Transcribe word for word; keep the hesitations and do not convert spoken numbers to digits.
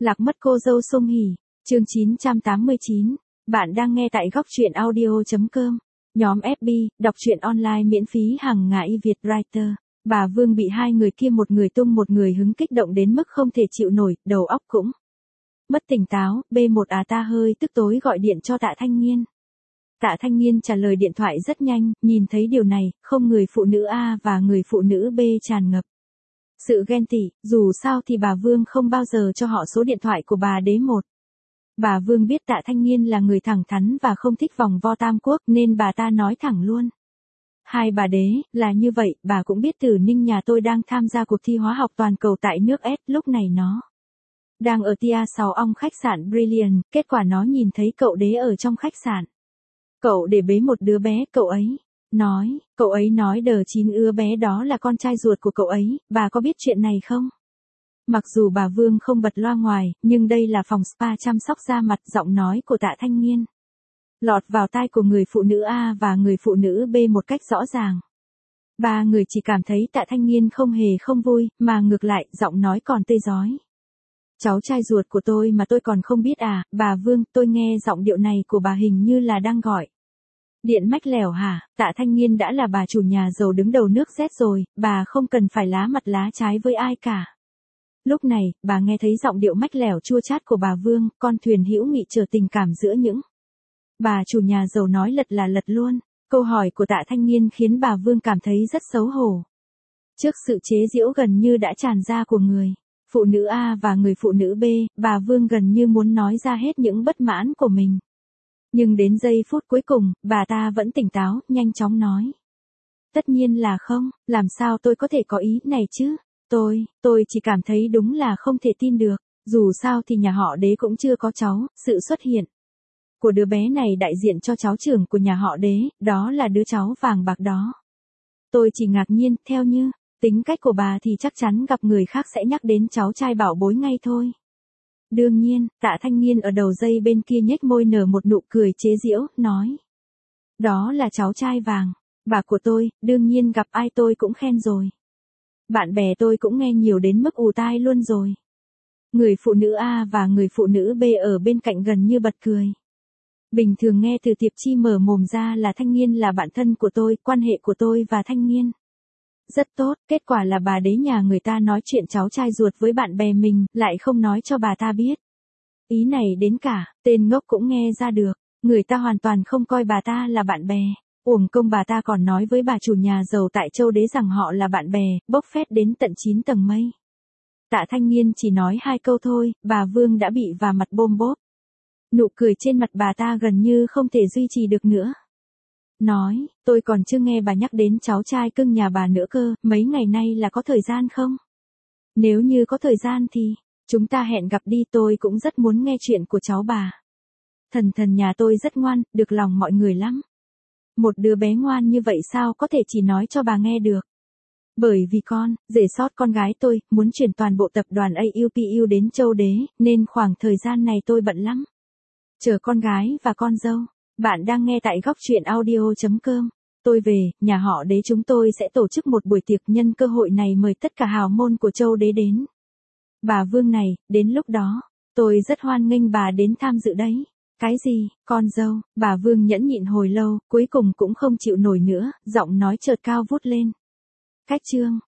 Lạc mất cô dâu Song Hỷ, chương chín trăm tám mươi chín. Bạn đang nghe tại góc truyện audio chấm com. Nhóm ép bê, đọc truyện online miễn phí hàng ngày Việt Writer. Bà Vương bị hai người kia một người tung một người hứng kích động đến mức không thể chịu nổi, đầu óc cũng mất tỉnh táo. B một à ta hơi tức tối gọi điện cho Tạ Thanh Nghiên. Tạ Thanh Nghiên trả lời điện thoại rất nhanh, nhìn thấy điều này, không người phụ nữ A và người phụ nữ B tràn ngập sự ghen tị, dù sao thì bà Vương không bao giờ cho họ số điện thoại của bà đế một. Bà Vương biết Tạ Thanh Nghiên là người thẳng thắn và không thích vòng vo tam quốc nên bà ta nói thẳng luôn. Hai bà đế, là như vậy, bà cũng biết Tử Ninh nhà tôi đang tham gia cuộc thi hóa học toàn cầu tại nước S, lúc này nó đang ở Tia sáu ong khách sạn Brilliant, kết quả nó nhìn thấy cậu đế ở trong khách sạn. Cậu để bế một đứa bé, cậu ấy nói, cậu ấy nói đờ chín ứa bé đó là con trai ruột của cậu ấy, bà có biết chuyện này không? Mặc dù bà Vương không bật loa ngoài, nhưng đây là phòng spa chăm sóc da mặt, giọng nói của Tạ Thanh Nghiên lọt vào tai của người phụ nữ A và người phụ nữ B một cách rõ ràng. Ba người chỉ cảm thấy Tạ Thanh Nghiên không hề không vui, mà ngược lại, giọng nói còn tê rói. Cháu trai ruột của tôi mà tôi còn không biết à, bà Vương, tôi nghe giọng điệu này của bà hình như là đang gọi điện mách lẻo hả? Tạ Thanh Nghiên đã là bà chủ nhà giàu đứng đầu nước Z rồi, bà không cần phải lá mặt lá trái với ai cả. Lúc này, bà nghe thấy giọng điệu mách lẻo chua chát của bà Vương, con thuyền hữu nghị chờ tình cảm giữa những bà chủ nhà giàu nói lật là lật luôn. Câu hỏi của Tạ Thanh Nghiên khiến bà Vương cảm thấy rất xấu hổ. Trước sự chế giễu gần như đã tràn ra của người phụ nữ A và người phụ nữ B, bà Vương gần như muốn nói ra hết những bất mãn của mình. Nhưng đến giây phút cuối cùng, bà ta vẫn tỉnh táo, nhanh chóng nói. Tất nhiên là không, làm sao tôi có thể có ý này chứ? Tôi, tôi chỉ cảm thấy đúng là không thể tin được. Dù sao thì nhà họ đế cũng chưa có cháu, sự xuất hiện của đứa bé này đại diện cho cháu trưởng của nhà họ đế, đó là đứa cháu vàng bạc đó. Tôi chỉ ngạc nhiên, theo như tính cách của bà thì chắc chắn gặp người khác sẽ nhắc đến cháu trai bảo bối ngay thôi. Đương nhiên, Tạ Thanh Nghiên ở đầu dây bên kia nhếch môi nở một nụ cười chế giễu, nói. Đó là cháu trai vàng, bà của tôi, đương nhiên gặp ai tôi cũng khen rồi. Bạn bè tôi cũng nghe nhiều đến mức ù tai luôn rồi. Người phụ nữ A và người phụ nữ B ở bên cạnh gần như bật cười. Bình thường nghe từ Tiệp Chi mở mồm ra là Thanh Nghiên là bạn thân của tôi, quan hệ của tôi và Thanh Nghiên rất tốt, kết quả là bà đế nhà người ta nói chuyện cháu trai ruột với bạn bè mình, lại không nói cho bà ta biết. Ý này đến cả, tên ngốc cũng nghe ra được, người ta hoàn toàn không coi bà ta là bạn bè. Uổng công bà ta còn nói với bà chủ nhà giàu tại Châu Đế rằng họ là bạn bè, bốc phét đến tận chín tầng mây. Tạ Thanh Nghiên chỉ nói hai câu thôi, bà Vương đã bị vả mặt bôm bốp. Nụ cười trên mặt bà ta gần như không thể duy trì được nữa. Nói, tôi còn chưa nghe bà nhắc đến cháu trai cưng nhà bà nữa cơ, mấy ngày nay là có thời gian không? Nếu như có thời gian thì, chúng ta hẹn gặp đi, tôi cũng rất muốn nghe chuyện của cháu bà. Thần thần nhà tôi rất ngoan, được lòng mọi người lắm. Một đứa bé ngoan như vậy sao có thể chỉ nói cho bà nghe được? Bởi vì con, rể sót con gái tôi, muốn chuyển toàn bộ tập đoàn a u pê u đến Châu Đế, nên khoảng thời gian này tôi bận lắm. Chờ con gái và con dâu. Bạn đang nghe tại góc truyện audio chấm com. Tôi về, nhà họ đế chúng tôi sẽ tổ chức một buổi tiệc, nhân cơ hội này mời tất cả hào môn của Châu Đế đến. Bà Vương này, đến lúc đó, tôi rất hoan nghênh bà đến tham dự đấy. Cái gì, con dâu? Bà Vương nhẫn nhịn hồi lâu, cuối cùng cũng không chịu nổi nữa, giọng nói chợt cao vút lên. Cách chương